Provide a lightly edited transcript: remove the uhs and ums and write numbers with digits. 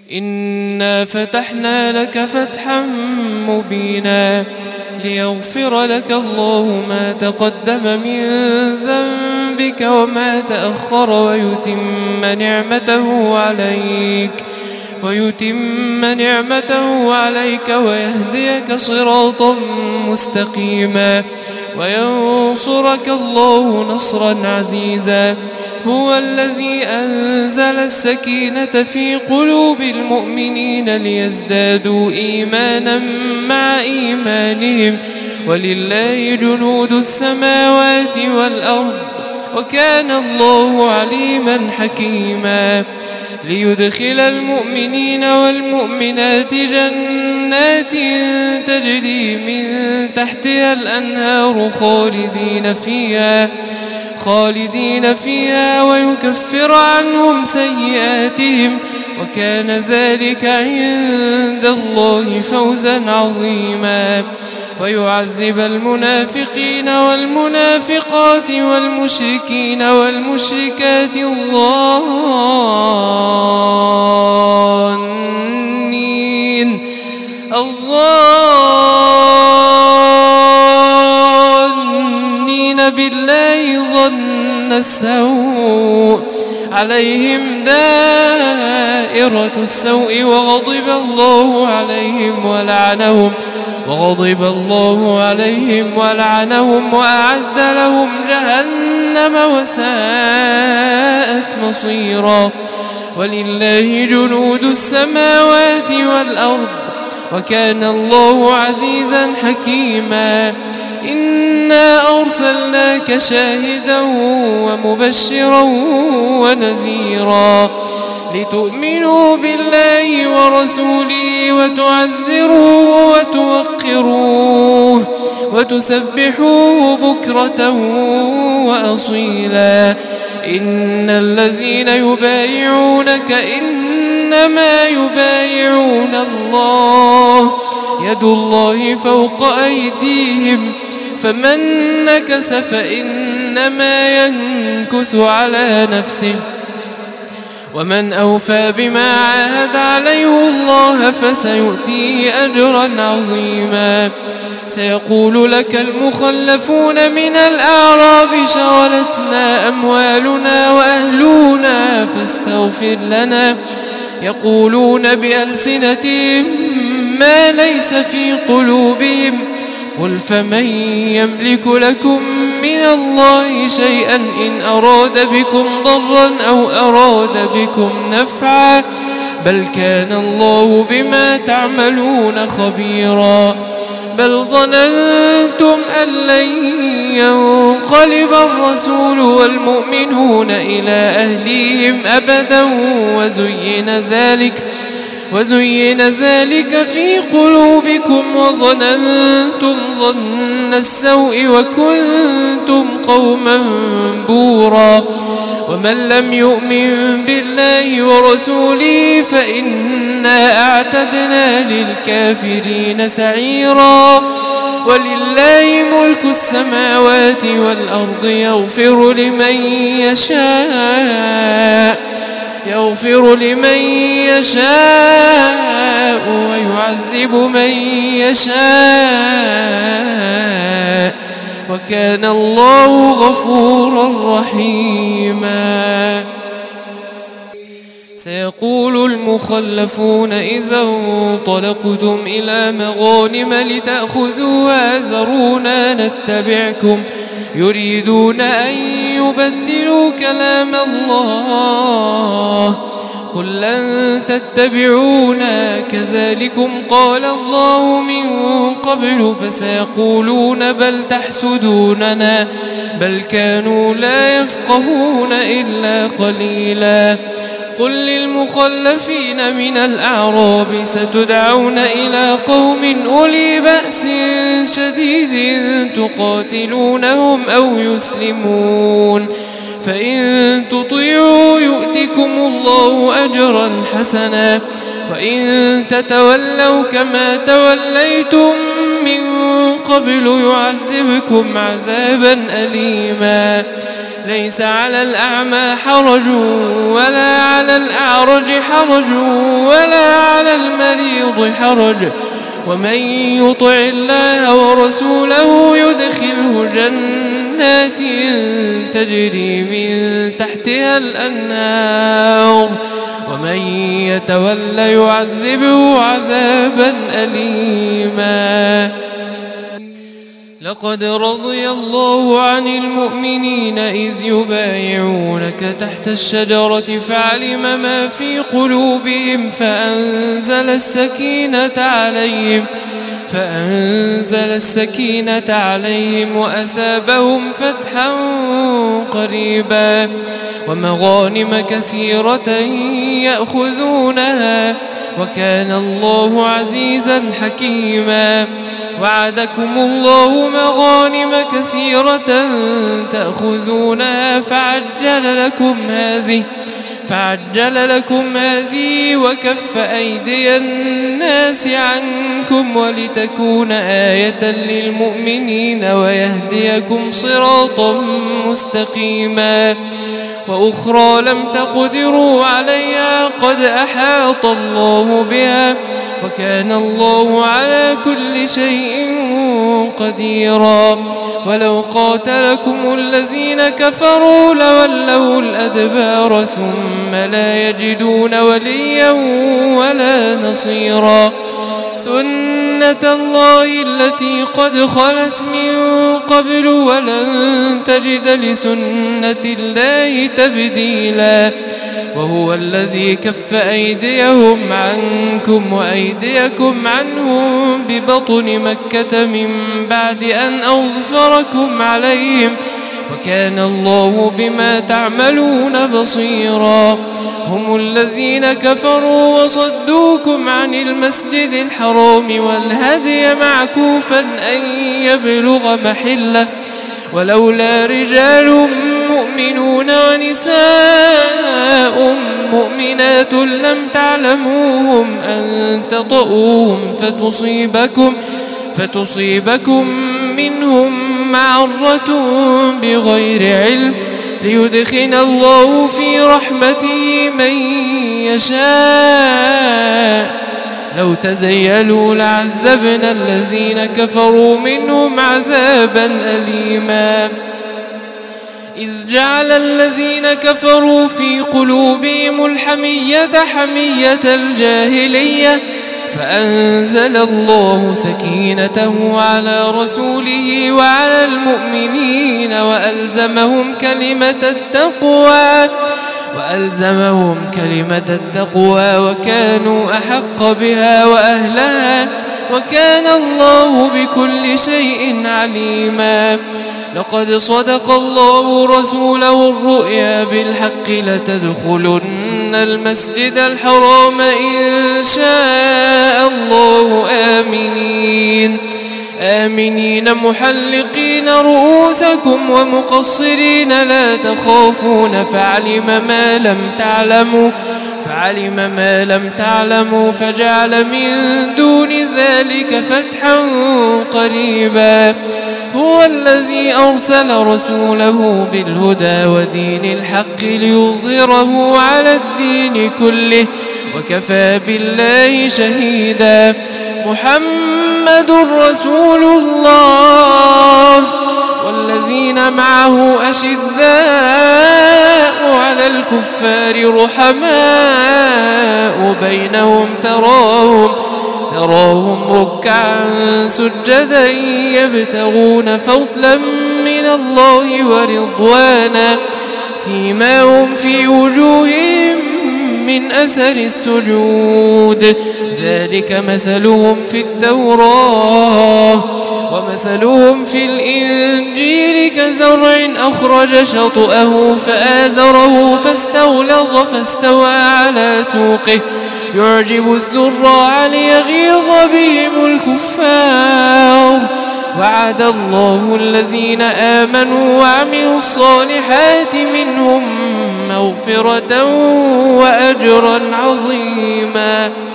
إنا فتحنا لك فتحا مبينا ليغفر لك الله ما تقدم من ذنبك وما تأخر ويتم نعمته عليك ويهديك صراطا مستقيما وينصرك الله نصرا عزيزا. هو الذي أنزل السكينة في قلوب المؤمنين ليزدادوا إيمانا مع إيمانهم ولله جنود السماوات والأرض وكان الله عليما حكيما. ليدخل المؤمنين والمؤمنات جنات تجري من تحتها الأنهار خالدين فيها ويكفر عنهم سيئاتهم وكان ذلك عند الله فوزا عظيما. ويعذب المنافقين والمنافقات والمشركين والمشركات الظانين بالله ظن السوء عليهم دائرة السوء وغضب الله عليهم ولعنهم وأعد لهم جهنم وساءت مصيرا. ولله جنود السماوات والأرض وكان الله عزيزا حكيما. إنا أرسلناك شاهدا ومبشرا ونذيرا لتؤمنوا بالله ورسوله وتعزروه وتوقروه وتسبحوه بكرة وأصيلا. إن الذين يبايعونك إنما يبايعون الله يد الله فوق أيديهم فمن نكث فإنما ينكث على نفسه ومن أوفى بما عاهد عليه الله فسيؤتيه أجرا عظيما. سيقول لك المخلفون من الأعراب شغلتنا أموالنا وأهلنا فاستغفر لنا يقولون بألسنتهم ما ليس في قلوبهم قل فمن يملك لكم من الله شيئا إن أراد بكم ضرا أو أراد بكم نفعا بل كان الله بما تعملون خبيرا. بل ظننتم أن لن ينقلب الرسول والمؤمنون إلى أهليهم أبدا وزين ذلك في قلوبكم وظننتم ظن السوء وكنتم قوما بورا. ومن لم يؤمن بالله ورسوله فإنا أعتدنا للكافرين سعيرا. ولله ملك السماوات والأرض يغفر لمن يشاء ويعذب من يشاء وكان الله غفورا رحيما. سيقول المخلفون إذا انطلقتم إلى مغانم لتأخذوها ذرونا نتبعكم يريدون أن يبدلوا كلام الله قل لن تتبعونا كذلكم قال الله من قبل فسيقولون بل تحسدوننا بل كانوا لا يفقهون إلا قليلا. قل للمخلفين من الأعراب ستدعون إلى قوم أولي بأس شديد تقاتلونهم أو يسلمون فإن تطيعوا يؤتكم الله أجرا حسنا وإن تتولوا كما توليتم من قبل يعذبكم عذابا أليما. ليس على الأعمى حرج ولا على الأعرج حرج ولا الغليظ حرج ومن يطع الله ورسوله يدخله جنات تجري من تحتها الأنهار ومن يتول يعذبه عذابا أليما. لقد رضي الله عن المؤمنين إذ يبايعونك تحت الشجرة فعلم ما في قلوبهم فأنزل السكينة عليهم وأثابهم فتحا قريبا ومغانم كثيرة يأخذونها وكان الله عزيزا حكيما. وعدكم الله مغانم كثيرة تأخذونها فعجل لكم هذه وكف أيدي الناس عنكم ولتكون آية للمؤمنين ويهديكم صراطا مستقيما. وأخرى لم تقدروا عليها قد أحاط الله بها وكان الله على كل شيء قديرا. ولو قاتلكم الذين كفروا لولوا الأدبار ثم لا يجدون وليا ولا نصيرا. سنة الله التي قد خلت من قبل ولن تجد لسنة الله تبديلا. وهو الذي كف أيديهم عنكم وأيديكم عنهم ببطن مكة من بعد أن أظفركم عليهم وكان الله بما تعملون بصيرا. هم الذين كفروا وصدوكم عن المسجد الحرام والهدي معكوفا أن يبلغ محله ولولا رجال مؤمنون ونساء مؤمنات لم تعلموهم أن تطؤوهم فتصيبكم منهم معرة بغير علم ليدخل الله في رحمته من يشاء. لو تزيلوا لعذبنا الذين كفروا منهم عذابا أليما. إذ جعل الذين كفروا في قلوبهم الحمية حمية الجاهلية فأنزل الله سكينته على رسوله وعلى المؤمنين وألزمهم كلمة التقوى وكانوا أحق بها وأهلها وكان الله بكل شيء عليما. لقد صدق الله رسوله الرؤيا بالحق لتدخلن المسجد الحرام إن شاء الله آمنين محلقين رؤوسكم ومقصرين لا تخافون فعلم ما لم تعلموا فجعل من دون ذلك فتحا قريبا. هو الذي أرسل رسوله بالهدى ودين الحق ليظهره على الدين كله وكفى بالله شهيدا. محمد رسول الله والذين معه أشداء على الكفار رحماء بينهم تراهم ركعا سجدا يبتغون فضلا من الله ورضوانا سيماهم في وجوههم من أثر السجود ذلك مثلهم في التوراة ومثلهم في الإنجيل كزرع أخرج شطأه فآزره فاستغلظ فاستوى على سوقه يعجب الزراع ليغيظ بهم الكفار. وعد الله الذين آمنوا وعملوا الصالحات منهم مغفرة وأجرا عظيما.